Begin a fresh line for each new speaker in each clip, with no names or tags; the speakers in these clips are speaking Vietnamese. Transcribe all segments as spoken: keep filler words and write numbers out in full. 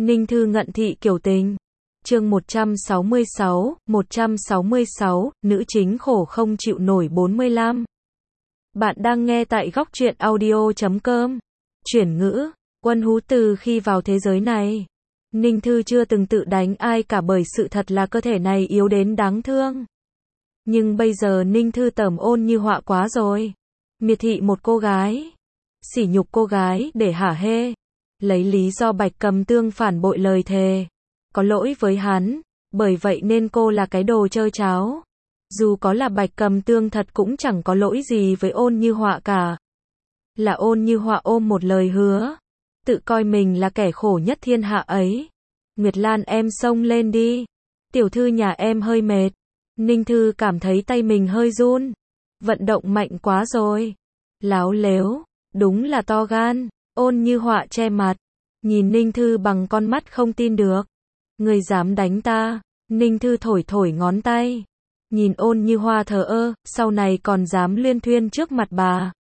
Ninh Thư ngận thị kiểu tình. Chương một trăm sáu mươi sáu, một trăm sáu mươi sáu, nữ chính khổ không chịu nổi bốn mươi lăm. Bạn đang nghe tại góc truyện audio chấm com. Chuyển ngữ, Quân Hú từ khi vào thế giới này, Ninh Thư chưa từng tự đánh ai cả bởi sự thật là cơ thể này yếu đến đáng thương. Nhưng bây giờ Ninh Thư tởm Ôn Như Họa quá rồi. Miệt thị một cô gái, sỉ nhục cô gái để hả hê, lấy lý do Bạch Cầm Tương phản bội lời thề, có lỗi với hắn, bởi vậy nên cô là cái đồ chơi cháo. Dù có là Bạch Cầm Tương thật cũng chẳng có lỗi gì với Ôn Như Họa cả. Là Ôn Như Họa ôm một lời hứa, tự coi mình là kẻ khổ nhất thiên hạ ấy. Nguyệt Lan em xông lên đi, tiểu thư nhà em hơi mệt. Ninh Thư cảm thấy tay mình hơi run, vận động mạnh quá rồi. Láo lếu, đúng là to gan. Ôn Như Họa che mặt, nhìn Ninh Thư bằng con mắt không tin được. Người dám đánh ta? Ninh Thư thổi thổi ngón tay, nhìn Ôn Như Họa thờ ơ, sau này còn dám luyên thuyên trước mặt bà.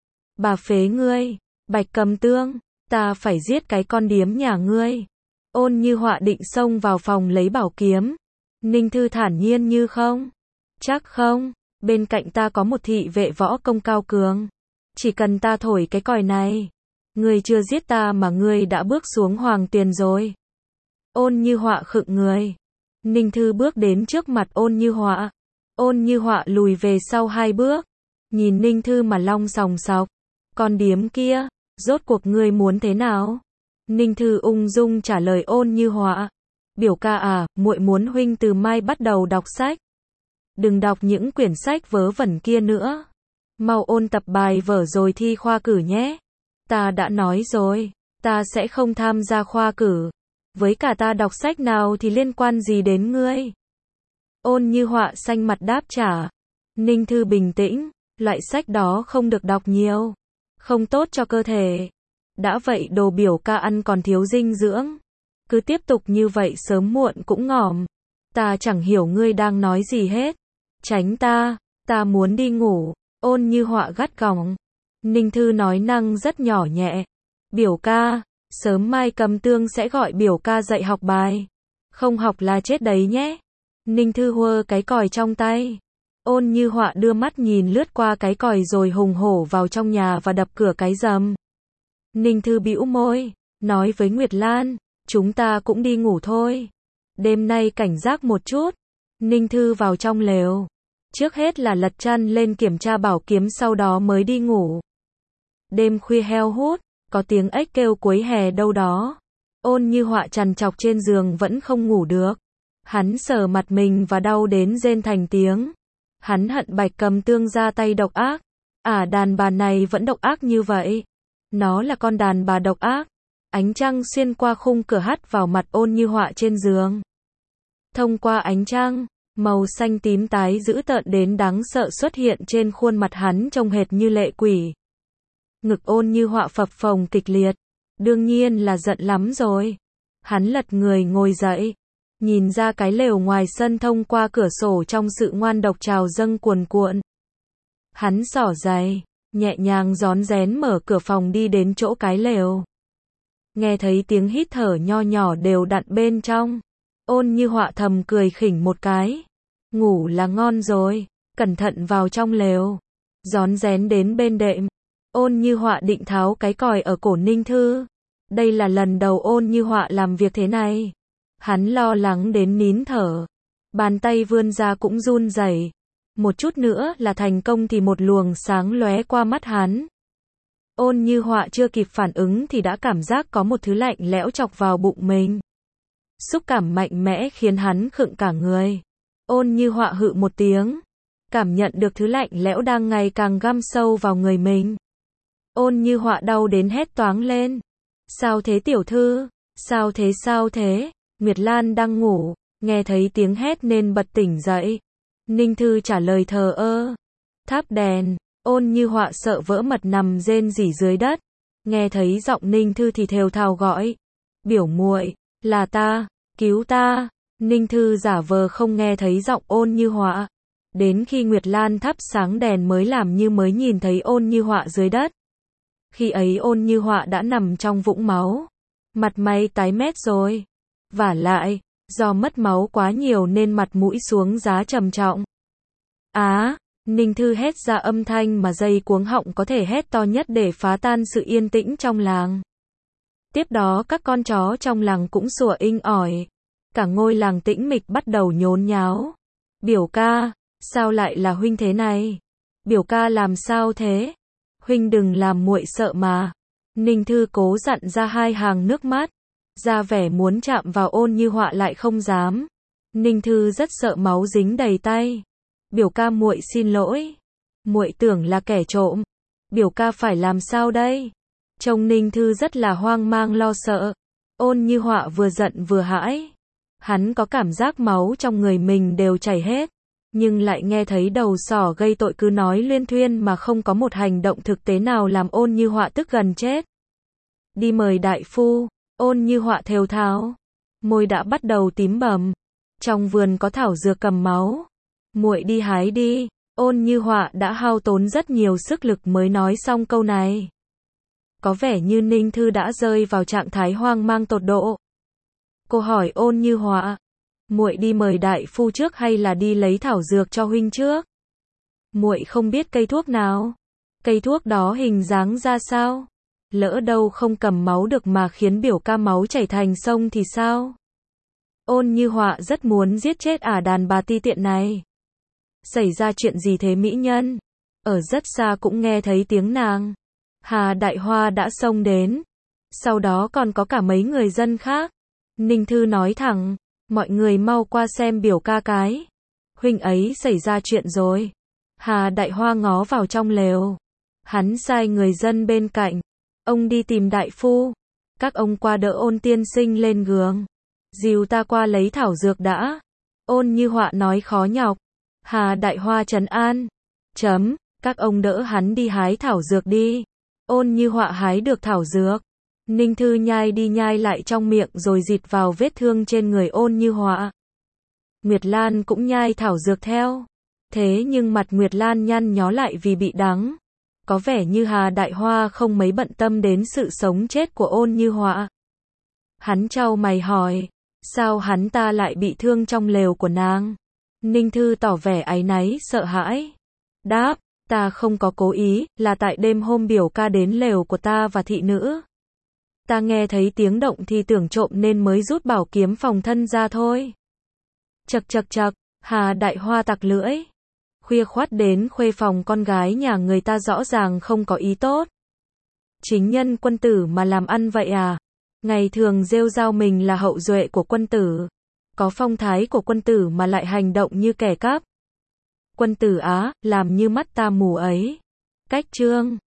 Bà phế ngươi, Bạch Cầm Tương, ta phải giết cái con điếm nhà ngươi. Ôn Như Họa định xông vào phòng lấy bảo kiếm. Ninh Thư thản nhiên như không. Chắc không, bên cạnh ta có một thị vệ võ công cao cường. Chỉ cần ta thổi cái còi này, ngươi chưa giết ta mà ngươi đã bước xuống hoàng tuyền rồi. Ôn Như Họa khựng người. Ninh Thư bước đến trước mặt Ôn Như Họa. Ôn Như Họa lùi về sau hai bước, nhìn Ninh Thư mà long sòng sọc. Con điếm kia, rốt cuộc ngươi muốn thế nào? Ninh Thư ung dung trả lời Ôn Như Họa. Biểu ca à, muội muốn huynh từ mai bắt đầu đọc sách. Đừng đọc những quyển sách vớ vẩn kia nữa. Mau ôn tập bài vở rồi thi khoa cử nhé. Ta đã nói rồi, ta sẽ không tham gia khoa cử. Với cả ta đọc sách nào thì liên quan gì đến ngươi? Ôn Như Họa xanh mặt đáp trả. Ninh Thư bình tĩnh, loại sách đó không được đọc nhiều, không tốt cho cơ thể. Đã vậy đồ biểu ca ăn còn thiếu dinh dưỡng. Cứ tiếp tục như vậy sớm muộn cũng ngỏm. Ta chẳng hiểu ngươi đang nói gì hết. Tránh ta, ta muốn đi ngủ. Ôn Như Họa gắt gỏng. Ninh Thư nói năng rất nhỏ nhẹ. Biểu ca, sớm mai Cầm Tương sẽ gọi biểu ca dạy học bài. Không học là chết đấy nhé. Ninh Thư huơ cái còi trong tay. Ôn Như Họa đưa mắt nhìn lướt qua cái còi rồi hùng hổ vào trong nhà và đập cửa cái rầm. Ninh Thư bĩu môi, nói với Nguyệt Lan, chúng ta cũng đi ngủ thôi. Đêm nay cảnh giác một chút. Ninh Thư vào trong lều. Trước hết là lật chăn lên kiểm tra bảo kiếm sau đó mới đi ngủ. Đêm khuya heo hút, có tiếng ếch kêu cuối hè đâu đó. Ôn Như Họa trằn trọc trên giường vẫn không ngủ được. Hắn sờ mặt mình và đau đến rên thành tiếng. Hắn hận Bạch Cầm Tương ra tay độc ác. À, đàn bà này vẫn độc ác như vậy. Nó là con đàn bà độc ác. Ánh trăng xuyên qua khung cửa hắt vào mặt Ôn Như Họa trên giường. Thông qua ánh trăng, màu xanh tím tái dữ tợn đến đáng sợ xuất hiện trên khuôn mặt hắn trông hệt như lệ quỷ. Ngực Ôn Như Họa phập phồng kịch liệt. Đương nhiên là giận lắm rồi. Hắn lật người ngồi dậy, nhìn ra cái lều ngoài sân thông qua cửa sổ trong sự ngoan độc trào dâng cuồn cuộn. Hắn xỏ giày, nhẹ nhàng rón rén mở cửa phòng đi đến chỗ cái lều. Nghe thấy tiếng hít thở nho nhỏ đều đặn bên trong. Ôn Như Họa thầm cười khỉnh một cái. Ngủ là ngon rồi, cẩn thận vào trong lều. Rón rén đến bên đệm. Ôn Như Họa định tháo cái còi ở cổ Ninh Thư. Đây là lần đầu Ôn Như Họa làm việc thế này. Hắn lo lắng đến nín thở. Bàn tay vươn ra cũng run rẩy. Một chút nữa là thành công thì một luồng sáng lóe qua mắt hắn. Ôn Như Họa chưa kịp phản ứng thì đã cảm giác có một thứ lạnh lẽo chọc vào bụng mình. Xúc cảm mạnh mẽ khiến hắn khựng cả người. Ôn Như Họa hự một tiếng, cảm nhận được thứ lạnh lẽo đang ngày càng găm sâu vào người mình. Ôn Như Họa đau đến hét toáng lên. Sao thế tiểu thư? Sao thế sao thế? Nguyệt Lan đang ngủ, nghe thấy tiếng hét nên bật tỉnh dậy. Ninh Thư trả lời thờ ơ. Thắp đèn. Ôn Như Họa sợ vỡ mật nằm rên rỉ dưới đất. Nghe thấy giọng Ninh Thư thì thều thào gọi. Biểu muội, là ta, cứu ta. Ninh Thư giả vờ không nghe thấy giọng Ôn Như Họa. Đến khi Nguyệt Lan thắp sáng đèn mới làm như mới nhìn thấy Ôn Như Họa dưới đất. Khi ấy Ôn Như Họa đã nằm trong vũng máu. Mặt mày tái mét rồi. Vả lại, do mất máu quá nhiều nên mặt mũi xuống giá trầm trọng. Á, Ninh Thư hét ra âm thanh mà dây cuống họng có thể hét to nhất để phá tan sự yên tĩnh trong làng. Tiếp đó các con chó trong làng cũng sủa inh ỏi. Cả ngôi làng tĩnh mịch bắt đầu nhốn nháo. Biểu ca, sao lại là huynh thế này? Biểu ca làm sao thế? Huynh đừng làm muội sợ mà. Ninh Thư cố dặn ra hai hàng nước mắt, ra vẻ muốn chạm vào Ôn Như Họa lại không dám. Ninh Thư rất sợ máu dính đầy tay. Biểu ca muội xin lỗi. Muội tưởng là kẻ trộm. Biểu ca phải làm sao đây? Trông Ninh Thư rất là hoang mang lo sợ. Ôn Như Họa vừa giận vừa hãi. Hắn có cảm giác máu trong người mình đều chảy hết, nhưng lại nghe thấy đầu sỏ gây tội cứ nói luyên thuyên mà không có một hành động thực tế nào làm Ôn Như Họa tức gần chết. Đi mời đại phu. Ôn Như Họa thều thào, môi đã bắt đầu tím bầm. Trong vườn có thảo dược cầm máu, muội đi hái đi. Ôn Như Họa đã hao tốn rất nhiều sức lực mới nói xong câu này. Có vẻ như Ninh Thư đã rơi vào trạng thái hoang mang tột độ. Cô hỏi Ôn Như Họa, muội đi mời đại phu trước hay là đi lấy thảo dược cho huynh trước? Muội không biết cây thuốc nào. Cây thuốc đó hình dáng ra sao? Lỡ đâu không cầm máu được mà khiến biểu ca máu chảy thành sông thì sao? Ôn Như Họa rất muốn giết chết ả đàn bà ti tiện này. Xảy ra chuyện gì thế mỹ nhân? Ở rất xa cũng nghe thấy tiếng nàng. Hà Đại Hoa đã xông đến. Sau đó còn có cả mấy người dân khác. Ninh Thư nói thẳng, mọi người mau qua xem biểu ca cái. Huynh ấy xảy ra chuyện rồi. Hà Đại Hoa ngó vào trong lều. Hắn sai người dân bên cạnh. Ông đi tìm đại phu. Các ông qua đỡ Ôn tiên sinh lên giường. Dìu ta qua lấy thảo dược đã. Ôn Như Họa nói khó nhọc. Hà Đại Hoa trấn an. Chấm, các ông đỡ hắn đi hái thảo dược đi. Ôn Như Họa hái được thảo dược. Ninh Thư nhai đi nhai lại trong miệng rồi dịt vào vết thương trên người Ôn Như Họa. Nguyệt Lan cũng nhai thảo dược theo. Thế nhưng mặt Nguyệt Lan nhăn nhó lại vì bị đắng. Có vẻ như Hà Đại Hoa không mấy bận tâm đến sự sống chết của Ôn Như Họa. Hắn chau mày hỏi, sao hắn ta lại bị thương trong lều của nàng? Ninh Thư tỏ vẻ áy náy sợ hãi. Đáp, ta không có cố ý, là tại đêm hôm biểu ca đến lều của ta và thị nữ. Ta nghe thấy tiếng động thì tưởng trộm nên mới rút bảo kiếm phòng thân ra thôi. Chậc chậc chậc, Hà Đại Hoa tặc lưỡi. Khuya khoắt đến khuê phòng con gái nhà người ta rõ ràng không có ý tốt. Chính nhân quân tử mà làm ăn vậy à? Ngày thường rêu rao mình là hậu duệ của quân tử. Có phong thái của quân tử mà lại hành động như kẻ cắp. Quân tử á, làm như mắt ta mù ấy. Cách chương